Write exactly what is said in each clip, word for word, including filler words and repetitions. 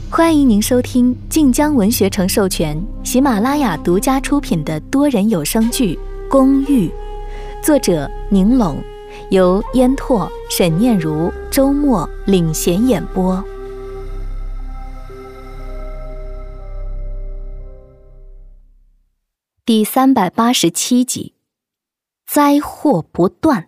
欢迎您收听晋江文学城授权、喜马拉雅独家出品的多人有声剧《公寓》，作者宁拢，由烟拓、沈念如、周末领衔演播。第三百八十七集，灾祸不断。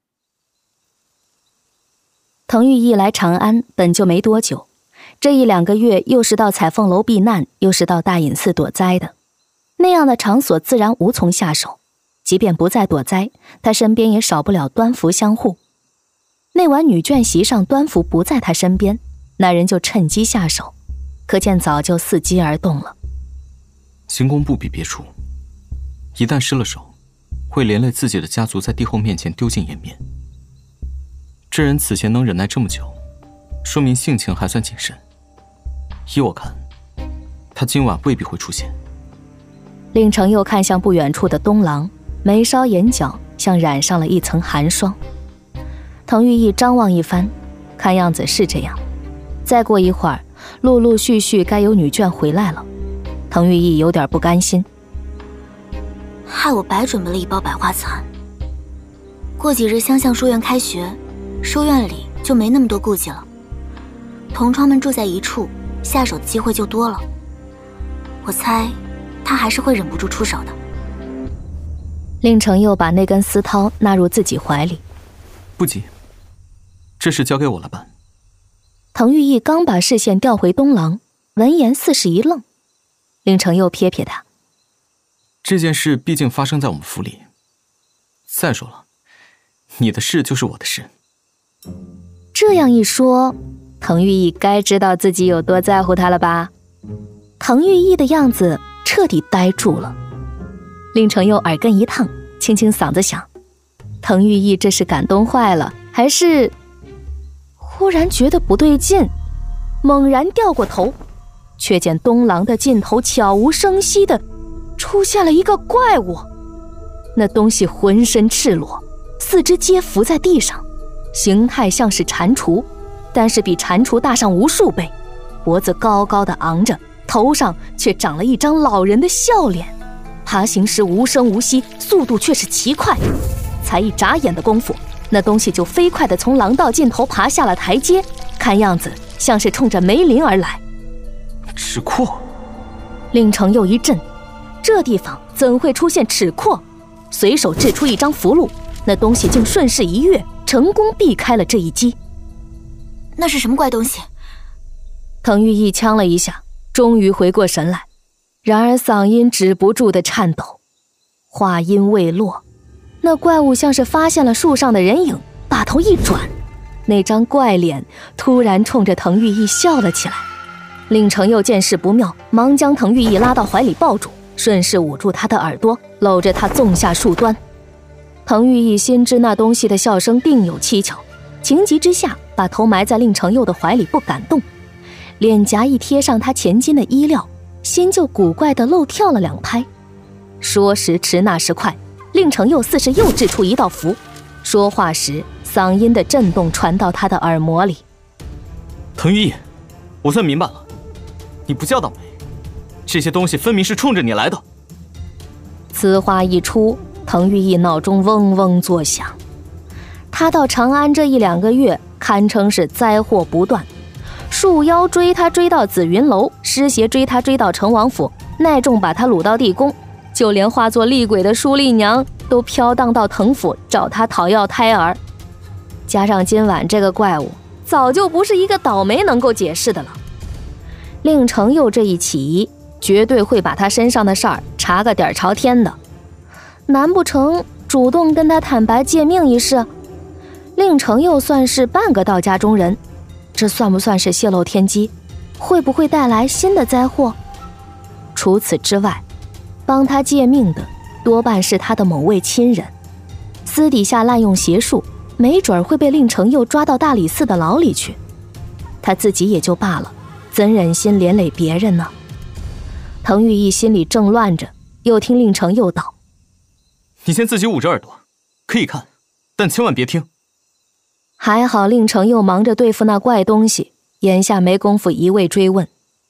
滕玉义来长安本就没多久，这一两个月又是到彩凤楼避难，又是到大隐寺躲灾的，那样的场所自然无从下手。即便不再躲灾，他身边也少不了端福相护。那晚女眷席上，端福不在他身边，那人就趁机下手，可见早就伺机而动了。 行宫不比别处，一旦失了手，会连累自己的家族在帝后面前丢尽颜面。这人此前能忍耐这么久，说明性情还算谨慎。依我看，他今晚未必会出现。 令程又看向不远处的东廊，眉梢眼角像染上了一层寒霜。滕玉义张望一番，看样子是这样。再过一会儿，陆陆续续该有女眷回来了。滕玉义有点不甘心， 害我白准备了一包百花残。过几日湘相书院开学，书院里就没那么多顾忌了，同窗们住在一处，下手的机会就多了。我猜他还是会忍不住出手的。 令程又把那根丝绦纳入自己怀里。 不急，这事交给我来办。 滕玉义刚把视线调回东廊，闻言似是一愣。令程又瞥瞥他， 这件事毕竟发生在我们府里，再说了，你的事就是我的事。 这样一说，滕玉义该知道自己有多在乎他了吧？滕玉义的样子彻底呆住了。令程又耳根一烫，清清嗓子想，滕玉义这是感动坏了，还是……忽然觉得不对劲，猛然掉过头，却见东廊的尽头悄无声息地出现了一个怪物。那东西浑身赤裸，四肢皆伏在地上，形态像是蟾蜍，但是比蟾蜍大上无数倍，脖子高高的昂着，头上却长了一张老人的笑脸。爬行时无声无息，速度却是奇快，才一眨眼的功夫，那东西就飞快地从廊道尽头爬下了台阶，看样子像是冲着梅林而来。 齿阔！ 令程又一震，这地方怎会出现齿阔？随手掷出一张符箓，那东西竟顺势一跃，成功避开了这一击。 那是什么怪东西？ 滕玉义呛了一下，终于回过神来，然而嗓音止不住的颤抖。话音未落，那怪物像是发现了树上的人影，把头一转，那张怪脸突然冲着滕玉义笑了起来。令程又见势不妙，忙将滕玉义拉到怀里抱住，顺势捂住他的耳朵，搂着他纵下树端。滕玉义心知那东西的笑声定有蹊跷，情急之下把头埋在令程又的怀里不敢动，脸颊一贴上他前襟的衣料，心就古怪地漏跳了两拍。说时迟那时快，令程又似是又掷出一道符，说话时嗓音的震动传到他的耳膜里。 滕玉义，我算明白了，你不叫倒霉，这些东西分明是冲着你来的。 此话一出，滕玉义脑中嗡嗡作响。他到长安这一两个月堪称是灾祸不断，树妖追他追到紫云楼，尸邪追他追到成王府，耐重把他掳到地宫，就连化作厉鬼的舒丽娘都飘荡到滕府找他讨要胎儿。加上今晚这个怪物，早就不是一个倒霉能够解释的了。令程又这一起疑，绝对会把他身上的事儿查个底儿朝天的。难不成主动跟他坦白借命一事？令程又算是半个道家中人，这算不算是泄露天机？会不会带来新的灾祸？除此之外，帮他借命的多半是他的某位亲人，私底下滥用邪术，没准会被令程又抓到大理寺的牢里去。他自己也就罢了，怎忍心连累别人呢？滕玉义心里正乱着，又听令程又道： 你先自己捂着耳朵，可以看，但千万别听。 还好令程又忙着对付那怪东西，眼下没工夫一味追问，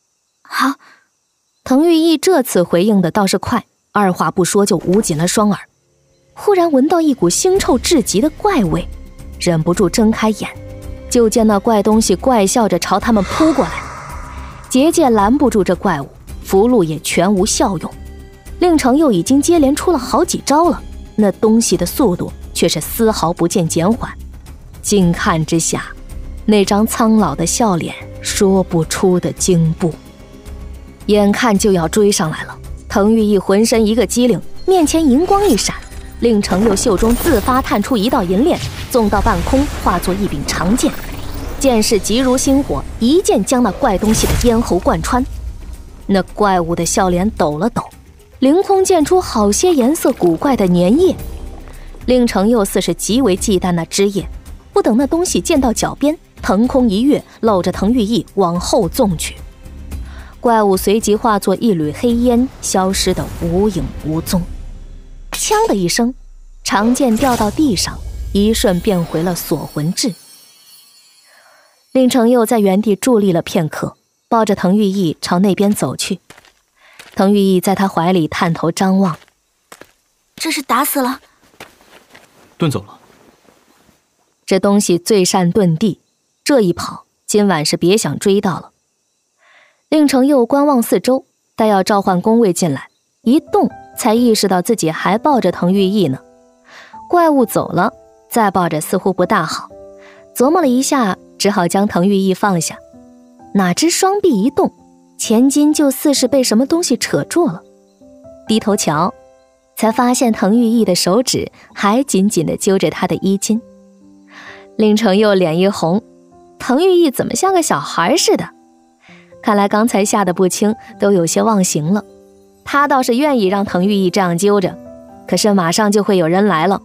好。 滕玉义这次回应的倒是快，二话不说就捂紧了双耳。忽然闻到一股腥臭至极的怪味，忍不住睁开眼，就见那怪东西怪笑着朝他们扑过来。结界拦不住这怪物，符箓也全无效用。令程又已经接连出了好几招了，那东西的速度却是丝毫不见减缓。近看之下，那张苍老的笑脸说不出的惊怖。眼看就要追上来了，滕玉义浑身一个机灵，面前银光一闪，令程又袖中自发探出一道银链，纵到半空，化作一柄长剑。剑势急如星火，一剑将那怪东西的咽喉贯穿。那怪物的笑脸抖了抖，凌空溅出好些颜色古怪的粘液。令程又似是极为忌惮那汁液，不等那东西溅到脚边，腾空一跃，搂着滕玉义往后纵去。怪物随即化作一缕黑烟，消失得无影无踪。锵的一声，长剑掉到地上，一瞬变回了锁魂质。令程又在原地伫立了片刻，抱着滕玉义朝那边走去。滕玉义在他怀里探头张望， 这是打死了？ 遁走了。 这东西最善遁地，这一跑，今晚是别想追到了。令程又观望四周，待要召唤宫卫进来，一动才意识到自己还抱着滕玉义呢。怪物走了，再抱着似乎不大好，琢磨了一下，只好将滕玉义放下。哪知双臂一动，前襟就似是被什么东西扯住了。低头瞧，才发现滕玉义的手指还紧紧地揪着他的衣襟。令程又脸一红，滕玉义怎么像个小孩似的？看来刚才吓得不轻，都有些忘形了。他倒是愿意让滕玉义这样揪着，可是马上就会有人来了。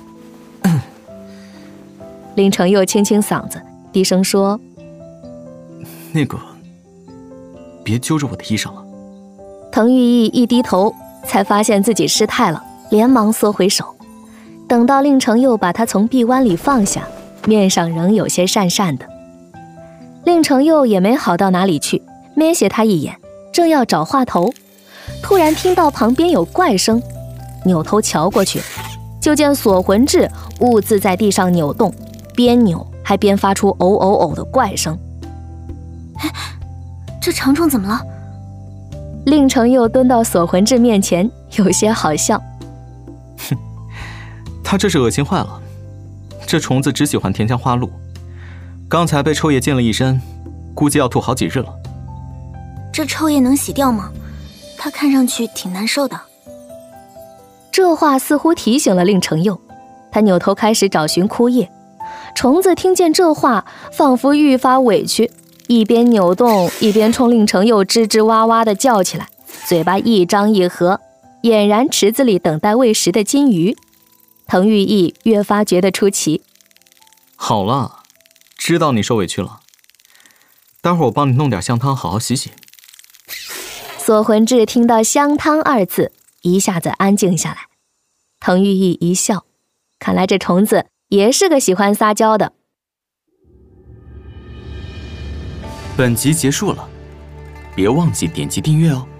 令程又清清嗓子，低声说： 那个，别揪着我的衣裳了。 滕玉义一低头，才发现自己失态了，连忙缩回手。等到令程又把他从臂弯里放下，面上仍有些讪讪的。令程又也没好到哪里去，瞥斜他一眼，正要找话头，突然听到旁边有怪声，扭头瞧过去，就见锁魂质兀自在地上扭动，边扭还边发出偶偶偶的怪声。 这长虫怎么了？ 令程又蹲到锁魂质面前，有些好笑。 哼，他这是恶心坏了。这虫子只喜欢甜香花露，刚才被臭液溅了一身，估计要吐好几日了。 这臭液能洗掉吗？它看上去挺难受的。 这话似乎提醒了令程又，他扭头开始找寻枯叶。虫子听见这话，仿佛愈发委屈，一边扭动一边冲令程又吱吱哇哇地叫起来，嘴巴一张一合，俨然池子里等待喂食的金鱼。滕玉义越发觉得出奇。 好了，知道你受委屈了，待会儿我帮你弄点香汤好好洗洗。 锁魂质听到香汤二字，一下子安静下来。滕玉义一笑，看来这虫子也是个喜欢撒娇的。 本集结束了，别忘记点击订阅哦。